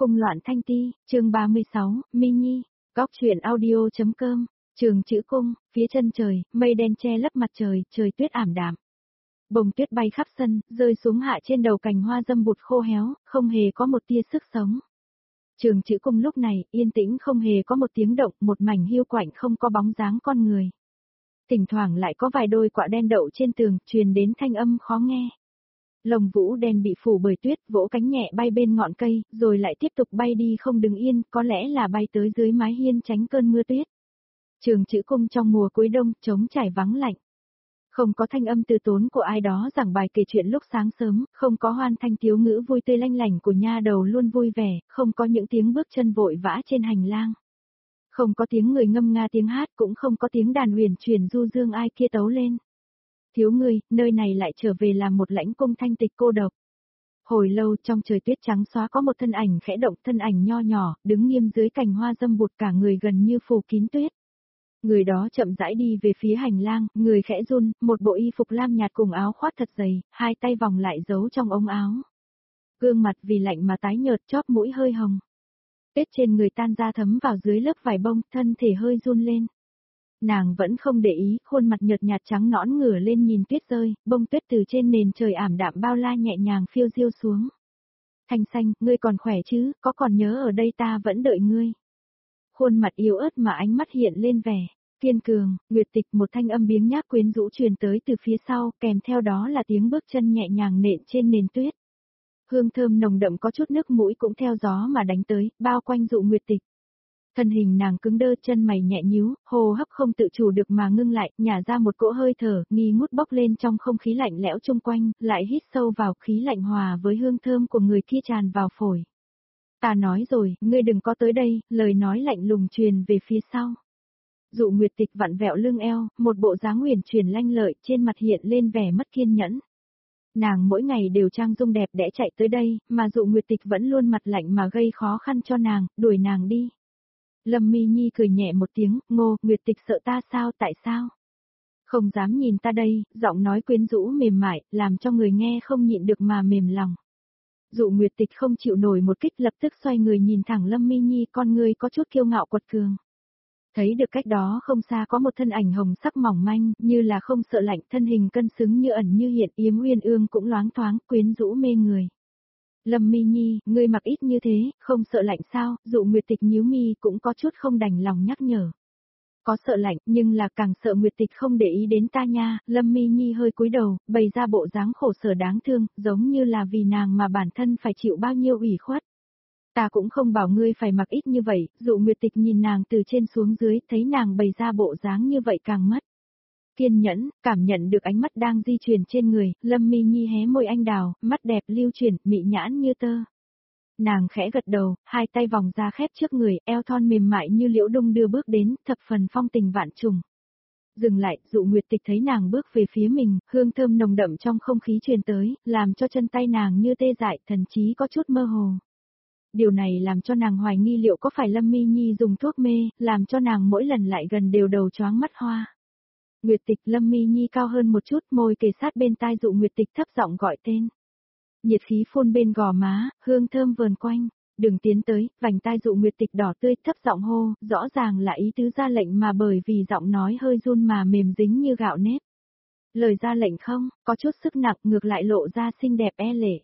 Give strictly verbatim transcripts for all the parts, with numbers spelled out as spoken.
Cung loạn thanh ti, chương ba mươi sáu, mini, góc truyện audio.com, trường chữ cung, phía chân trời, mây đen che lấp mặt trời, trời tuyết ảm đạm. Bông tuyết bay khắp sân, rơi xuống hạ trên đầu cành hoa dâm bụt khô héo, không hề có một tia sức sống. Trường chữ cung lúc này, yên tĩnh không hề có một tiếng động, một mảnh hiu quạnh không có bóng dáng con người. Thỉnh thoảng lại có vài đôi quạ đen đậu trên tường, truyền đến thanh âm khó nghe. Lồng vũ đen bị phủ bởi tuyết, vỗ cánh nhẹ bay bên ngọn cây, rồi lại tiếp tục bay đi không đứng yên, có lẽ là bay tới dưới mái hiên tránh cơn mưa tuyết. Trường chữ cung trong mùa cuối đông, trống trải vắng lạnh. Không có thanh âm từ tốn của ai đó giảng bài kể chuyện lúc sáng sớm, không có hoan thanh tiếu ngữ vui tươi lanh lảnh của nha đầu luôn vui vẻ, không có những tiếng bước chân vội vã trên hành lang. Không có tiếng người ngâm nga tiếng hát, cũng không có tiếng đàn huyền truyền du dương ai kia tấu lên. Thiếu người, nơi này lại trở về làm một lãnh cung thanh tịch cô độc. Hồi lâu trong trời tuyết trắng xóa có một thân ảnh khẽ động, thân ảnh nho nhỏ, đứng nghiêm dưới cành hoa dâm bụt, cả người gần như phủ kín tuyết. Người đó chậm rãi đi về phía hành lang, người khẽ run, một bộ y phục lam nhạt cùng áo khoác thật dày, hai tay vòng lại giấu trong ống áo. Gương mặt vì lạnh mà tái nhợt, chóp mũi hơi hồng. Tuyết trên người tan ra thấm vào dưới lớp vải bông, thân thể hơi run lên. Nàng vẫn không để ý, khuôn mặt nhợt nhạt trắng nõn ngửa lên nhìn tuyết rơi, bông tuyết từ trên nền trời ảm đạm bao la nhẹ nhàng phiêu diêu xuống. Thanh xanh, ngươi còn khỏe chứ, có còn nhớ ở đây ta vẫn đợi ngươi. Khuôn mặt yếu ớt mà ánh mắt hiện lên vẻ kiên cường, nguyệt tịch, một thanh âm biếng nhác quyến rũ truyền tới từ phía sau, kèm theo đó là tiếng bước chân nhẹ nhàng nện trên nền tuyết. Hương thơm nồng đậm có chút nước mũi cũng theo gió mà đánh tới, bao quanh dụ nguyệt tịch. Thân hình nàng cứng đơ, chân mày nhẹ nhíu, hô hấp không tự chủ được mà ngưng lại, nhả ra một cỗ hơi thở, nghi ngút bốc lên trong không khí lạnh lẽo chung quanh, lại hít sâu vào khí lạnh hòa với hương thơm của người kia tràn vào phổi. Ta nói rồi, ngươi đừng có tới đây, lời nói lạnh lùng truyền về phía sau. Dụ nguyệt tịch vặn vẹo lưng eo, một bộ dáng huyền chuyển lanh lợi, trên mặt hiện lên vẻ mất kiên nhẫn. Nàng mỗi ngày đều trang dung đẹp đẽ chạy tới đây, mà dụ nguyệt tịch vẫn luôn mặt lạnh mà gây khó khăn cho nàng, đuổi nàng đi. Lâm Mi Nhi cười nhẹ một tiếng, Ngô, nguyệt tịch sợ ta sao, tại sao? Không dám nhìn ta đây, giọng nói quyến rũ mềm mại, làm cho người nghe không nhịn được mà mềm lòng. Dụ nguyệt tịch không chịu nổi một kích, lập tức xoay người nhìn thẳng Lâm Mi Nhi, con người có chút kiêu ngạo quật cường. Thấy được cách đó không xa có một thân ảnh hồng sắc mỏng manh, như là không sợ lạnh, thân hình cân xứng như ẩn như hiện, yếm uyên ương cũng loáng thoáng, quyến rũ mê người. Lâm Mi Nhi, ngươi mặc ít như thế, không sợ lạnh sao? Dụ nguyệt tịch nhíu mi cũng có chút không đành lòng nhắc nhở. Có sợ lạnh, nhưng là càng sợ nguyệt tịch không để ý đến ta nha. Lâm Mi Nhi hơi cúi đầu, bày ra bộ dáng khổ sở đáng thương, giống như là vì nàng mà bản thân phải chịu bao nhiêu ủy khuất. Ta cũng không bảo ngươi phải mặc ít như vậy. Dụ nguyệt tịch nhìn nàng từ trên xuống dưới, thấy nàng bày ra bộ dáng như vậy càng mất kiên nhẫn, cảm nhận được ánh mắt đang di chuyển trên người, Lâm Mi Nhi hé môi anh đào, mắt đẹp lưu chuyển, mị nhãn như tơ. Nàng khẽ gật đầu, hai tay vòng ra khép trước người, eo thon mềm mại như liễu đung đưa bước đến, thập phần phong tình vạn trùng. Dừng lại, dụ nguyệt tịch thấy nàng bước về phía mình, hương thơm nồng đậm trong không khí truyền tới, làm cho chân tay nàng như tê dại, thần trí có chút mơ hồ. Điều này làm cho nàng hoài nghi liệu có phải Lâm Mi Nhi dùng thuốc mê, làm cho nàng mỗi lần lại gần đều đầu choáng mắt hoa. Nguyệt tịch, Lâm Mi Nhi cao hơn một chút, môi kề sát bên tai dụ nguyệt tịch thấp giọng gọi tên. Nhiệt khí phun bên gò má, hương thơm vờn quanh, đừng tiến tới, vành tai dụ nguyệt tịch đỏ tươi thấp giọng hô, rõ ràng là ý tứ ra lệnh mà bởi vì giọng nói hơi run mà mềm dính như gạo nếp. Lời ra lệnh không, có chút sức nặng, ngược lại lộ ra xinh đẹp e lệ.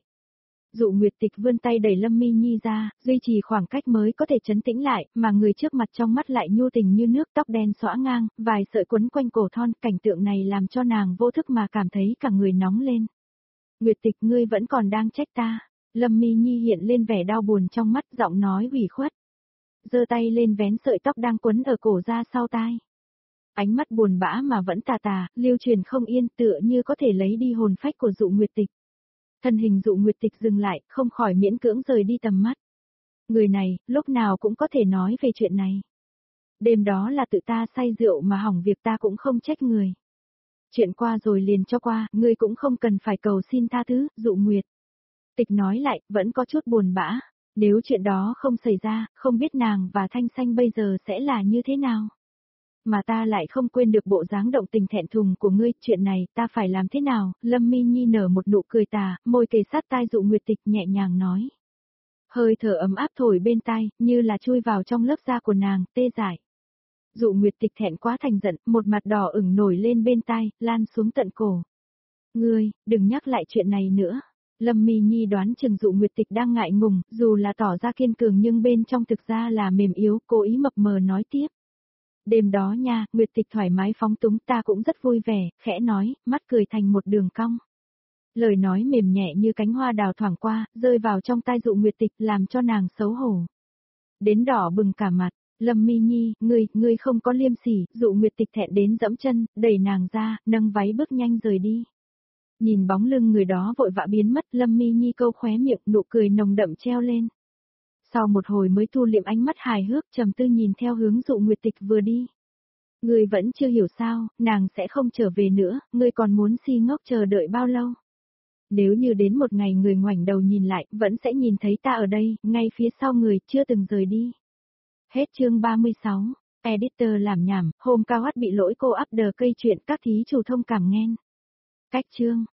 Dụ nguyệt tịch vươn tay đẩy Lâm Mi Nhi ra, duy trì khoảng cách mới có thể trấn tĩnh lại, mà người trước mặt trong mắt lại nhu tình như nước, tóc đen xõa ngang, vài sợi quấn quanh cổ thon, cảnh tượng này làm cho nàng vô thức mà cảm thấy cả người nóng lên. Nguyệt tịch, ngươi vẫn còn đang trách ta. Lâm Mi Nhi hiện lên vẻ đau buồn trong mắt, giọng nói ủy khuất. Giơ tay lên vén sợi tóc đang quấn ở cổ ra sau tai. Ánh mắt buồn bã mà vẫn tà tà, lưu truyền không yên, tựa như có thể lấy đi hồn phách của dụ nguyệt tịch. Thân hình dụ nguyệt tịch dừng lại, không khỏi miễn cưỡng rời đi tầm mắt. Người này, lúc nào cũng có thể nói về chuyện này. Đêm đó là tự ta say rượu mà hỏng việc, ta cũng không trách người. Chuyện qua rồi liền cho qua, ngươi cũng không cần phải cầu xin tha thứ, dụ nguyệt. Tịch nói lại, vẫn có chút buồn bã. Nếu chuyện đó không xảy ra, không biết nàng và Thanh Xanh bây giờ sẽ là như thế nào. Mà ta lại không quên được bộ dáng động tình thẹn thùng của ngươi, chuyện này ta phải làm thế nào? Lâm Mi Nhi nở một nụ cười tà, môi kề sát tai dụ nguyệt tịch nhẹ nhàng nói. Hơi thở ấm áp thổi bên tai, như là chui vào trong lớp da của nàng, tê dại. Dụ Nguyệt Tịch thẹn quá thành giận, một mặt đỏ ửng nổi lên bên tai, lan xuống tận cổ. Ngươi, đừng nhắc lại chuyện này nữa. Lâm Mi Nhi đoán chừng Dụ Nguyệt Tịch đang ngại ngùng, dù là tỏ ra kiên cường nhưng bên trong thực ra là mềm yếu, cố ý mập mờ nói tiếp. Đêm đó nha, Nguyệt Tịch thoải mái phóng túng, ta cũng rất vui vẻ, khẽ nói, mắt cười thành một đường cong. Lời nói mềm nhẹ như cánh hoa đào thoảng qua, rơi vào trong tai Dụ Nguyệt Tịch làm cho nàng xấu hổ. Đến đỏ bừng cả mặt, Lâm Mi Nhi, ngươi, ngươi không có liêm sỉ, Dụ Nguyệt Tịch thẹn đến dẫm chân, đẩy nàng ra, nâng váy bước nhanh rời đi. Nhìn bóng lưng người đó vội vã biến mất, Lâm Mi Nhi câu khóe miệng, nụ cười nồng đậm treo lên. Sau một hồi mới thu liệm ánh mắt hài hước, trầm tư nhìn theo hướng Dụ Nguyệt Tịch vừa đi. Ngươi vẫn chưa hiểu sao, nàng sẽ không trở về nữa, ngươi còn muốn si ngốc chờ đợi bao lâu? Nếu như đến một ngày người ngoảnh đầu nhìn lại, vẫn sẽ nhìn thấy ta ở đây, ngay phía sau người, chưa từng rời đi. Hết chương ba mươi sáu, Editor làm nhảm, hôm cao hắt bị lỗi cô up đờ cây chuyện các thí chủ thông cảm nghen. Cách chương.